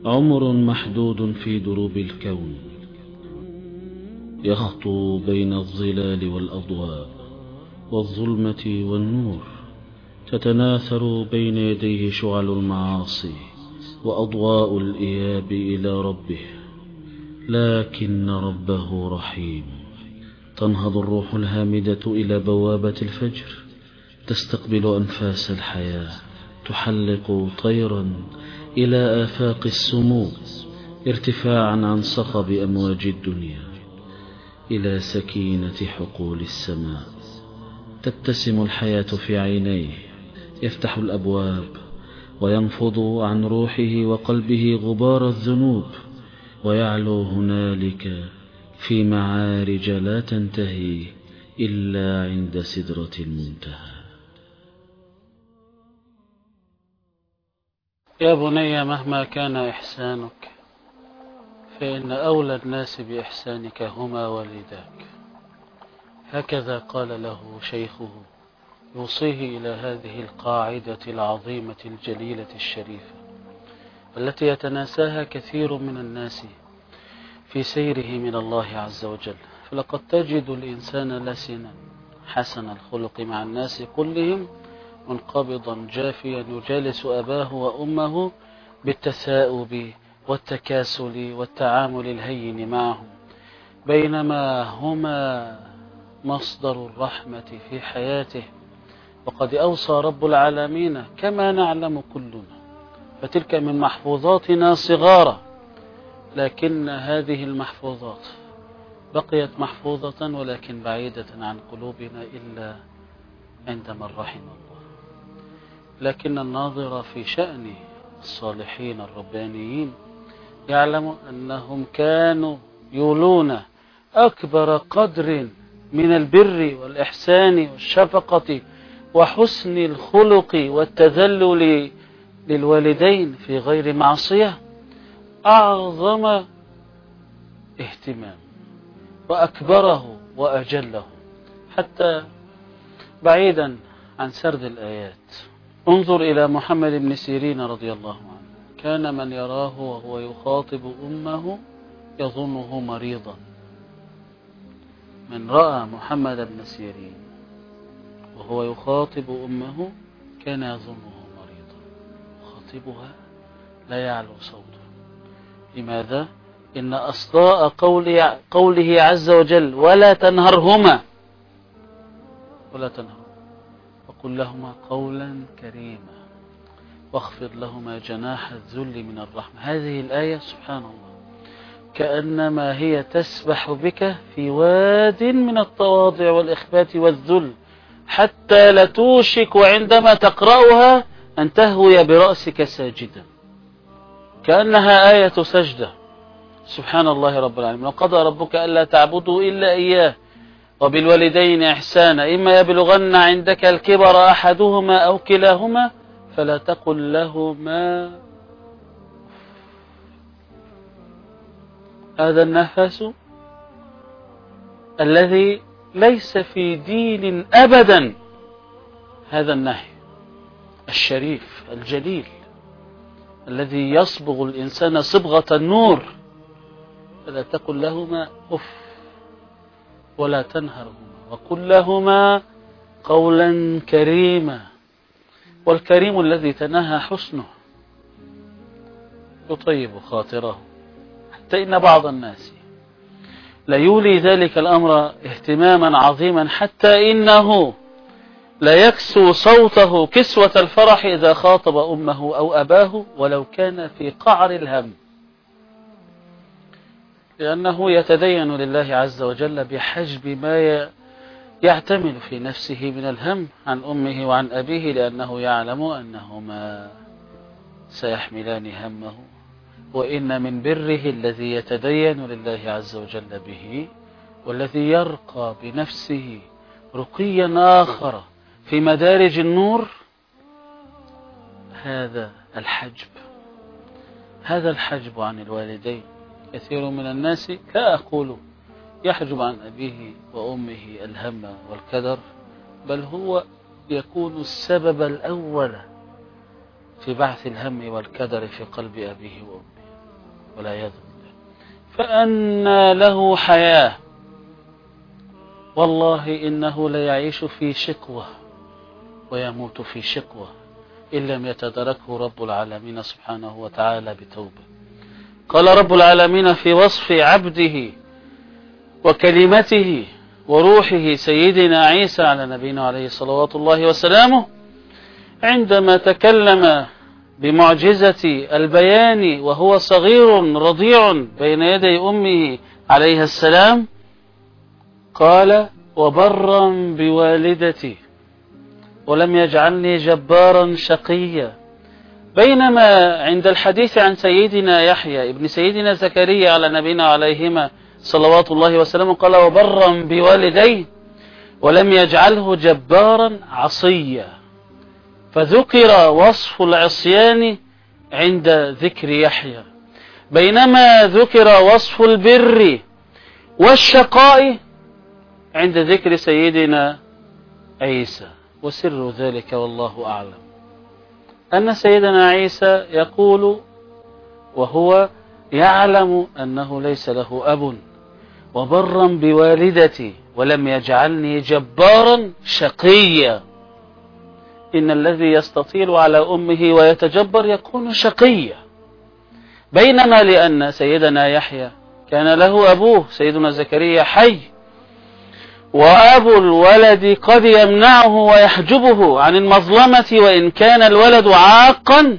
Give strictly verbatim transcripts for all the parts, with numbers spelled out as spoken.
عمر محدود في دروب الكون، يخطو بين الظلال والأضواء والظلمة والنور، تتناثر بين يديه شعل المعاصي وأضواء الإياب إلى ربه، لكن ربه رحيم. تنهض الروح الهامدة إلى بوابة الفجر، تستقبل أنفاس الحياة، تحلق طيرا إلى آفاق السمو، ارتفاعا عن صخب أمواج الدنيا إلى سكينة حقول السماء. تبتسم الحياة في عينيه، يفتح الأبواب وينفض عن روحه وقلبه غبار الذنوب، ويعلو هنالك في معارج لا تنتهي إلا عند سدرة المنتهى. يا بني مهما كان إحسانك فإن أولى الناس بإحسانك هما والداك. هكذا قال له شيخه يوصيه إلى هذه القاعدة العظيمة الجليلة الشريفة التي يتناساها كثير من الناس في سيره من الله عز وجل. فلقد تجد الإنسان لسنا حسن الخلق مع الناس كلهم، منقبضا جافيا يجالس أباه وأمه بالتثاؤب والتكاسل والتعامل الهين معهم، بينما هما مصدر الرحمة في حياته. وقد أوصى رب العالمين كما نعلم كلنا، فتلك من محفوظاتنا صغارا، لكن هذه المحفوظات بقيت محفوظة ولكن بعيدة عن قلوبنا إلا عندما رحم الله. لكن الناظر في شأن الصالحين الربانيين يعلم أنهم كانوا يولون أكبر قدر من البر والإحسان والشفقة وحسن الخلق والتذلل للوالدين في غير معصية أعظم اهتمام وأكبره وأجله، حتى بعيدا عن سرد الآيات. انظر إلى محمد بن سيرين رضي الله عنه، كان من يراه وهو يخاطب أمه يظنه مريضا. من رأى محمد بن سيرين وهو يخاطب أمه كان يظنه مريضا، يخاطبها لا يعلو صوته. لماذا؟ إن أصداء قوله, قوله عز وجل ولا تنهرهما ولا تنهرهما وقل لهما قولا كريما واخفض لهما جناح الذل من الرحمة. هذه الآية سبحان الله كأنما هي تسبح بك في واد من التواضع والإخبات والذل، حتى لتوشك عندما تقرأها أن تهوي برأسك ساجدا، كأنها آية سجدة. سبحان الله رب العالمين. وقضى ربك ألا تعبدوا إلا إياه وبالوالدين إحسانا إما يبلغن عندك الكبر أحدهما أو كلاهما فلا تقل لهما. هذا النفس الذي ليس في دين أبدا، هذا النهي الشريف الجليل الذي يصبغ الإنسان صبغة النور. فلا تقل لهما أف ولا تنهرهما وقل لهما قولا كريما. والكريم الذي تناهى حسنه يطيب خاطره، حتى إن بعض الناس لا يولي ذلك الأمر اهتماما عظيما حتى إنه لا يكسو صوته كسوة الفرح إذا خاطب أمه أو أباه ولو كان في قعر الهم، لأنه يتدين لله عز وجل بحجب ما يعتمل في نفسه من الهم عن أمه وعن أبيه، لأنه يعلم أنهما سيحملان همه. وإن من بره الذي يتدين لله عز وجل به والذي يرقى بنفسه رقيا آخر في مدارج النور هذا الحجب، هذا الحجب عن الوالدين. كثير من الناس لا أقول يحجب عن أبيه وأمه الهم والكدر، بل هو يكون السبب الأول في بعث الهم والكدر في قلب أبيه وأمه. والعياذ بالله. فأنى له حياة، والله إنه ليعيش في شقوة ويموت في شقوة إن لم يتدركه رب العالمين سبحانه وتعالى بتوبة. قال رب العالمين في وصف عبده وكلمته وروحه سيدنا عيسى على نبينا عليه صلوات الله وسلامه، عندما تكلم بمعجزة البيان وهو صغير رضيع بين يدي أمه عليه السلام، قال: وبرا بوالدتي ولم يجعلني جبارا شقيا. بينما عند الحديث عن سيدنا يحيى ابن سيدنا زكريا على نبينا عليهما صلوات الله وسلامه قال: وبرا بوالديه ولم يجعله جبارا عصيا. فذكر وصف العصيان عند ذكر يحيى، بينما ذكر وصف البر والشقاء عند ذكر سيدنا عيسى. وسر ذلك والله أعلم أن سيدنا عيسى يقول وهو يعلم أنه ليس له أب: وبرا بوالدتي ولم يجعلني جبارا شقيا. إن الذي يستطيل على أمه ويتجبر يكون شقيا، بينما لأن سيدنا يحيى كان له أبوه سيدنا زكريا حي، وأبو الولد قد يمنعه ويحجبه عن المظلمة وإن كان الولد عاقا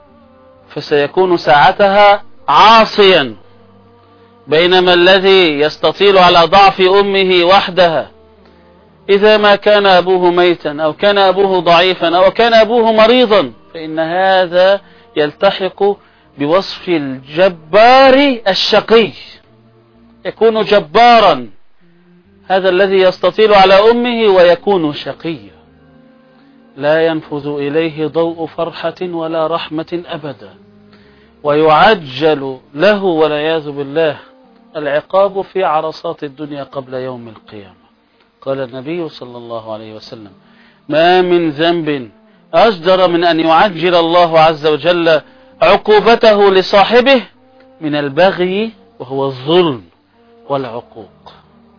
فسيكون ساعتها عاصيا، بينما الذي يستطيل على ضعف أمه وحدها إذا ما كان أبوه ميتا أو كان أبوه ضعيفا أو كان أبوه مريضا فإن هذا يلتحق بوصف الجبار الشقي، يكون جبارا هذا الذي يستطيل على أمه ويكون شقيا، لا ينفذ إليه ضوء فرحة ولا رحمة أبدا، ويعجل له والعياذ بالله العقاب في عرصات الدنيا قبل يوم القيامة. قال النبي صلى الله عليه وسلم: ما من ذنب أجدر من أن يعجل الله عز وجل عقوبته لصاحبه من البغي، وهو الظلم والعقوق.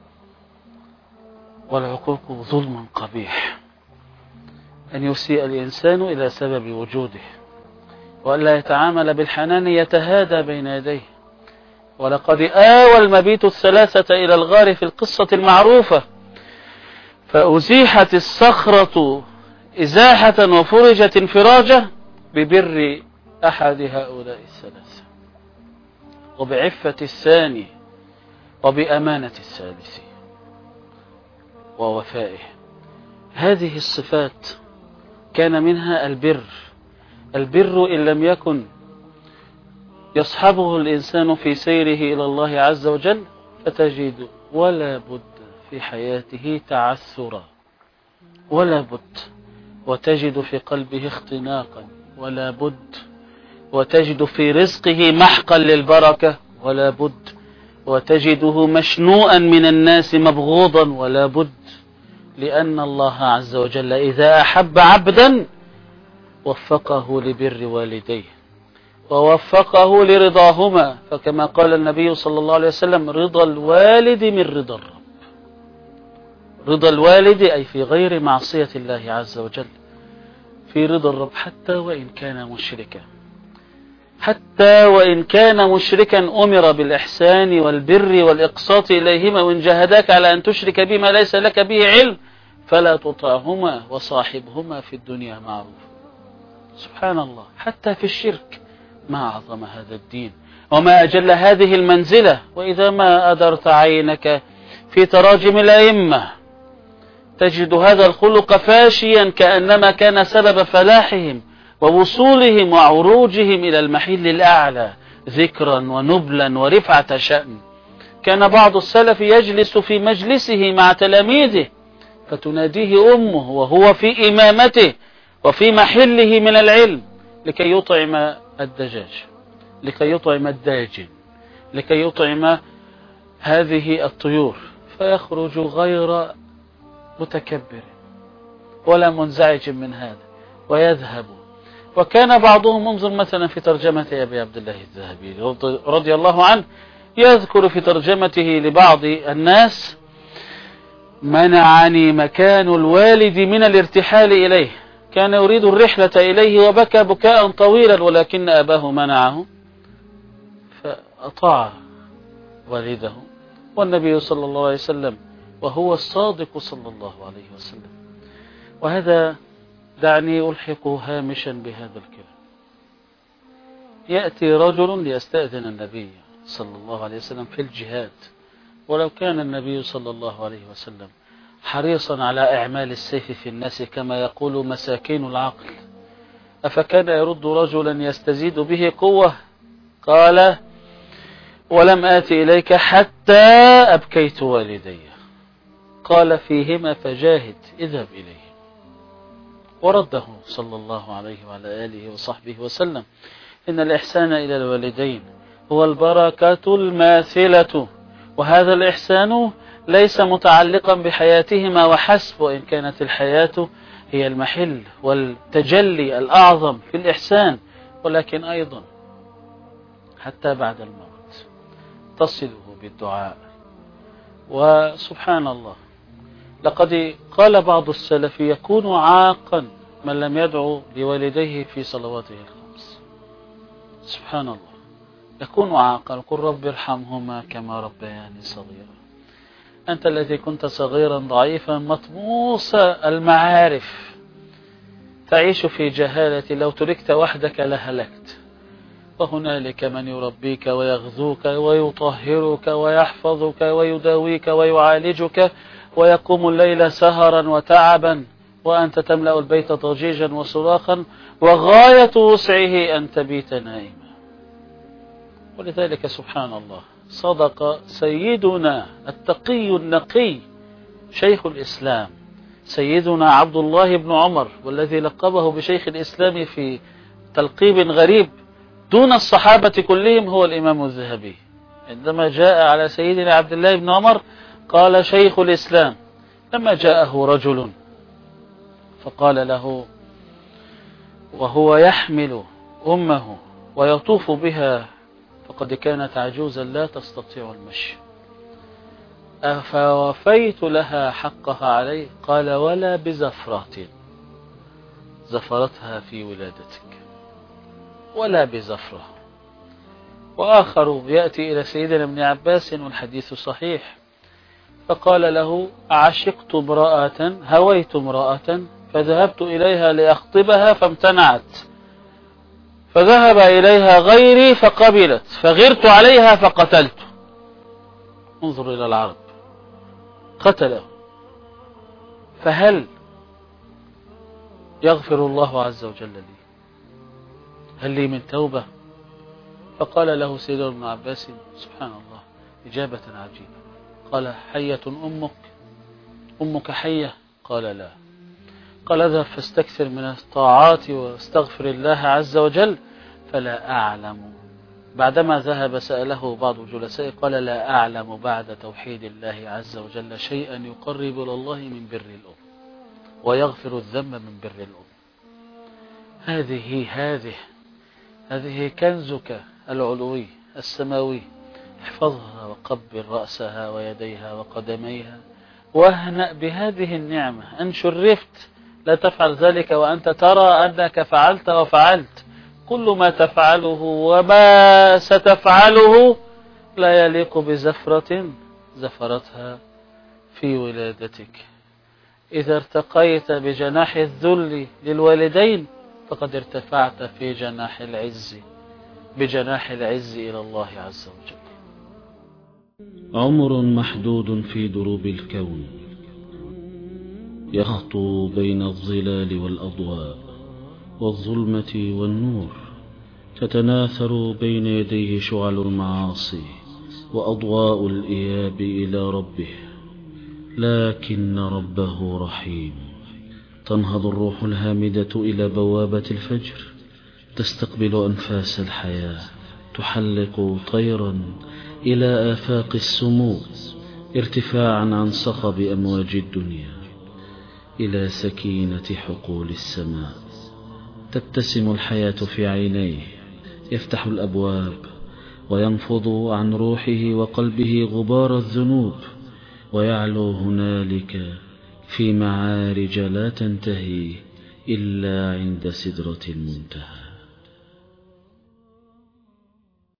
والعقوق ظلم قبيح، أن يسيء الإنسان إلى سبب وجوده، وألا يتعامل بالحنان يتهادى بين يديه. ولقد آوى المبيت الثلاثة إلى الغار في القصة المعروفة، فأزيحت الصخرة إزاحة وفرجت انفراجة ببر أحد هؤلاء الثلاثة، وبعفة الثاني، وبأمانة الثالث، ووفائه. هذه الصفات كان منها البر. البر إن لم يكن يصحبه الإنسان في سيره إلى الله عز وجل فتجد ولا بد في حياته تعثرا، ولا بد، وتجد في قلبه اختناقا، ولا بد، وتجد في رزقه محقا للبركة، ولا بد، وتجده مشنوءا من الناس مبغوضا، ولا بد، لأن الله عز وجل إذا أحب عبدا وفقه لبر والديه ووفقه لرضاهما، فكما قال النبي صلى الله عليه وسلم: رضا الوالد من رضا الرب. رضا الوالد أي في غير معصية الله عز وجل، في رضا الرب حتى وإن كان مشركا، حتى وإن كان مشركا أمر بالإحسان والبر والإقساط إليهما، وإن جاهداك على أن تشرك بما ليس لك به علم فلا تطعهما وصاحبهما في الدنيا معروفا. سبحان الله، حتى في الشرك ما أعظم هذا الدين وما أجل هذه المنزلة. وإذا ما أدرت عينك في تراجم الأئمة تجد هذا الخلق فاشيا كأنما كان سبب فلاحهم ووصولهم وعروجهم إلى المحل الأعلى ذكرا ونبلا ورفعة شأن. كان بعض السلف يجلس في مجلسه مع تلاميذه فتناديه أمه وهو في إمامته وفي محله من العلم لكي يطعم الدجاج، لكي يطعم الداجن، لكي يطعم هذه الطيور، فيخرج غير متكبر ولا منزعج من هذا ويذهب وكان بعضهم منظر مثلا في ترجمة أبي عبد الله الذهبي رضي الله عنه، يذكر في ترجمته لبعض الناس: منعني مكان الوالد من الارتحال إليه، كان يريد الرحلة إليه وبكى بكاء طويلا، ولكن أباه منعه فأطاع والده والنبي صلى الله عليه وسلم وهو الصادق صلى الله عليه وسلم. وهذا دعني ألحق هامشا بهذا الكلام. يأتي رجل ليستأذن النبي صلى الله عليه وسلم في الجهاد، ولو كان النبي صلى الله عليه وسلم حريصا على إعمال السيف في الناس كما يقول مساكين العقل، أفكان يرد رجلا يستزيد به قوة؟ قال: ولم آتي إليك حتى أبكيت والدي. قال: فيهما فجاهد، اذهب إليه. ورده صلى الله عليه وعلى آله وصحبه وسلم: إن الإحسان إلى الوالدين هو البركة الماثلة، وهذا الإحسان ليس متعلقا بحياتهما وحسب، وإن كانت الحياة هي المحل والتجلي الأعظم في الإحسان، ولكن أيضا حتى بعد الموت تصله بالدعاء. وسبحان الله، لقد قال بعض السلف: يكون عاقا من لم يدعو لوالديه في صلواته الخمس. سبحان الله، يكون عاقا. قل رب ارحمهما كما ربياني صغيرا. أنت الذي كنت صغيرا ضعيفا مطموس المعارف، تعيش في جهالة، لو تركت وحدك لهلكت. وهنالك من يربيك ويغذوك ويطهرك ويحفظك ويداويك ويعالجك، ويقوم الليل سهرا وتعبا، وأنت تملأ البيت ضجيجا وصراخا، وغاية وسعه أن تبيت نائما. ولذلك سبحان الله، صدق سيدنا التقي النقي شيخ الإسلام سيدنا عبد الله بن عمر، والذي لقبه بشيخ الإسلام في تلقيب غريب دون الصحابة كلهم، هو الإمام الذهبي، عندما جاء على سيدنا عبد الله بن عمر قال: شيخ الإسلام. لما جاءه رجل فقال له وهو يحمل أمه ويطوف بها، فقد كانت عجوزا لا تستطيع المشي: أفوفيت لها حقها عليه؟ قال: ولا بزفرة زفرتها في ولادتك، ولا بزفرة. وآخر يأتي إلى سيدنا ابن عباس والحديث صحيح، فقال له: عشقت امرأة، هويت امرأة، فذهبت إليها لأخطبها فامتنعت، فذهب إليها غيري فقبلت، فغرت عليها فقتلت. انظر إلى العرب، قتله. فهل يغفر الله عز وجل لي؟ هل لي من توبة؟ فقال له سيدنا ابن عباس سبحان الله إجابة عجيبة، قال: حية أمك؟ أمك حية؟ قال: لا. قال: اذهب فاستكثر من الطاعات واستغفر الله عز وجل، فلا أعلم. بعدما ذهب سأله بعض جلسائه قال: لا أعلم بعد توحيد الله عز وجل شيئا يقرب إلى الله من بر الأم ويغفر الذنب من بر الأم. هذه هذه هذه كنزك العلوي السماوي، احفظها وقبل رأسها ويديها وقدميها، واهنأ بهذه النعمة. أن شرفت لا تفعل ذلك وأنت ترى أنك فعلت وفعلت. كل ما تفعله وما ستفعله لا يليق بزفرة زفرتها في ولادتك. إذا ارتقيت بجناح الذل للوالدين فقد ارتفعت في جناح العز، بجناح العز إلى الله عز وجل. عمر محدود في دروب الكون، يخطو بين الظلال والأضواء والظلمة والنور، تتناثر بين يديه شعل المعاصي وأضواء الإياب إلى ربه، لكن ربه رحيم. تنهض الروح الهامدة إلى بوابة الفجر، تستقبل أنفاس الحياة، تحلق طيرا إلى آفاق السمو، ارتفاعا عن صخب أمواج الدنيا إلى سكينة حقول السماء. تبتسم الحياة في عينيه، يفتح الأبواب وينفض عن روحه وقلبه غبار الذنوب، ويعلو هنالك في معارج لا تنتهي إلا عند سدرة المنتهى.